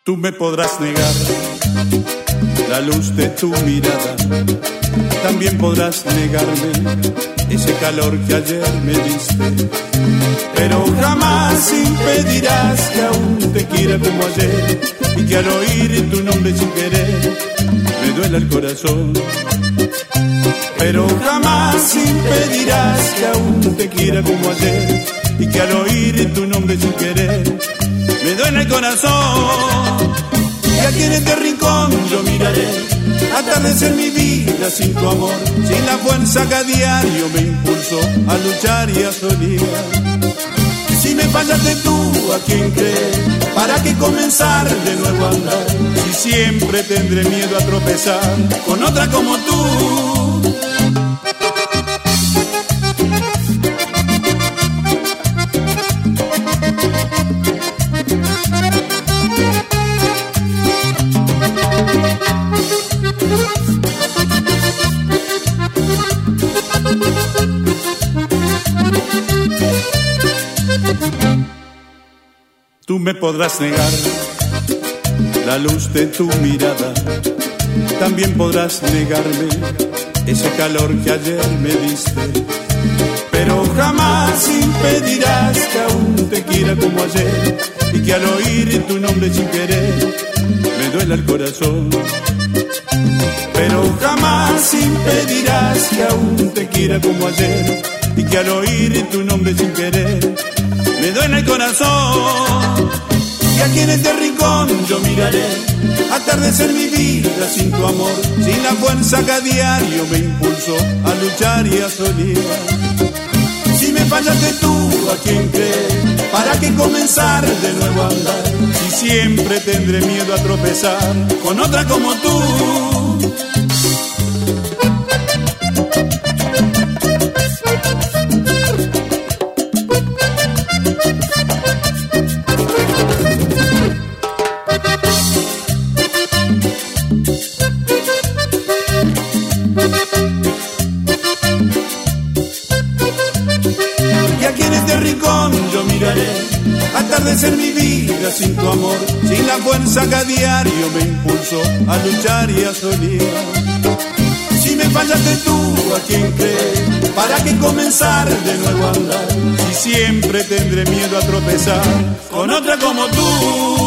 Tú me podrás negar la luz de tu mirada, también podrás negarme ese calor que ayer me diste, pero jamás impedirás que aún te quiera como ayer y que al oír tu nombre sin querer me duela el corazón. Pero jamás impedirás que aún te quiera como ayer y que al oír tu nombre sin querer me duele el corazón. Y aquí en este rincón yo miraré atardecer mi vida sin tu amor, sin la fuerza que a diario me impulsó a luchar y a soñar. Si me fallaste tú, ¿a quién crees? ¿Para qué comenzar de nuevo a andar? Si siempre tendré miedo a tropezar con otra como tú. Tú me podrás negar la luz de tu mirada, también podrás negarme ese calor que ayer me diste, pero jamás impedirás que aún te quiera como ayer y que al oír tu nombre sin querer me duela el corazón. Pero jamás impedirás que aún te quiera como ayer y que al oír tu nombre sin querer me duele el corazón. Y aquí en este rincón yo miraré atardecer mi vida sin tu amor, sin la fuerza que a diario me impulsó a luchar y a soñar. Si me fallaste tú, ¿a quién crees? ¿Para qué comenzar de nuevo a andar? Si siempre tendré miedo a tropezar con otra como tú. Yo miraré atardecer mi vida sin tu amor, sin la fuerza que a diario me impulsó a luchar y a soñar. Si me fallaste tú, ¿a quién crees? ¿Para qué comenzar de nuevo a andar? Si siempre tendré miedo a tropezar con otra como tú.